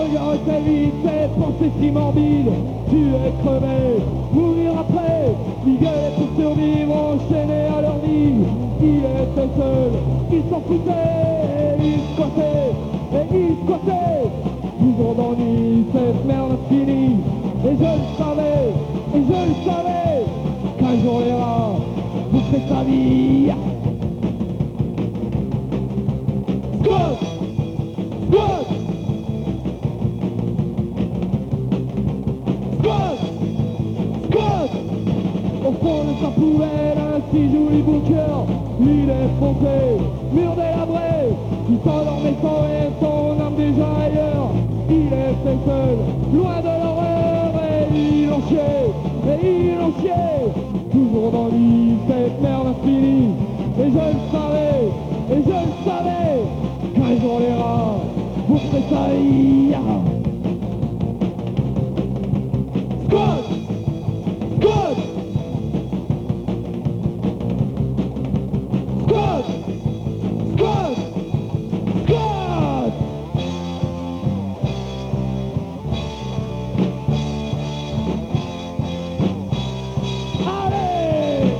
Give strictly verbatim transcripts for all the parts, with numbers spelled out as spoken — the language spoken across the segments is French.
Regarde ta vie, tes pensées si morbides. Tu es crevé, mourir après. Ils gueulaient pour survivre, enchaînés à leur vie. Il était seul, il s'en foutait. Et il squattait, et il squattait. Toujours dans l'île, cette merde finie. Et je le savais, et je le savais, qu'un jour les rats boufferaient sa vie. Squat, squat, squat, squat. Au fond de sa poubelle, un si joli bunker. Il est foncé, mur délabré. Il s'endormait sans et son âme déjà ailleurs. Il était seul, loin de l'horreur. Et il en chiait, et il en chiait. Toujours dans l'île, cette merde infinie. Et je le savais, et je le savais, qu'un jour les rats boufferaient sa vie. Squat, squat, squat, squat, squat. Allez!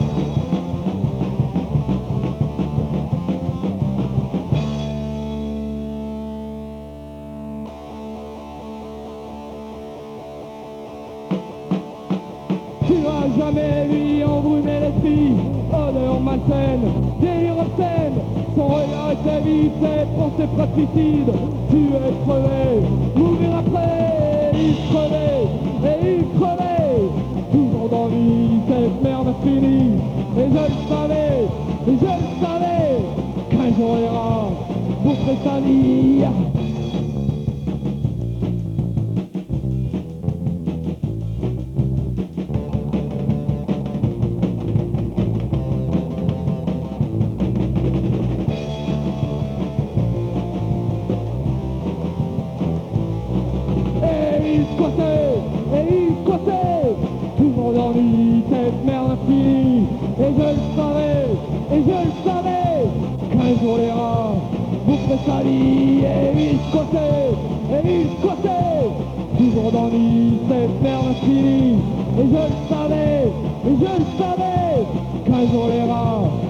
Tu n'as jamais lui embrumé l'esprit, odeur malsaine, délire obscène, son regard et ta vie, tes pensées fratricides. Tu es crevé, mourir après, il crevait, et il crevait. Toujours dans l'île, cette merde infinie. Et je le savais, et je le savais, qu'un jour les rats boufferaient sa vie. Et il squattait, et il squattait, toujours dans l'île, cette merde infinie. Et je le savais, et je le savais, qu'un jour les rats boufferaient sa vie. Et il squattait, et il squattait, toujours dans l'île, cette merde infinie. Et je le savais, et je le savais, qu'un jour les rats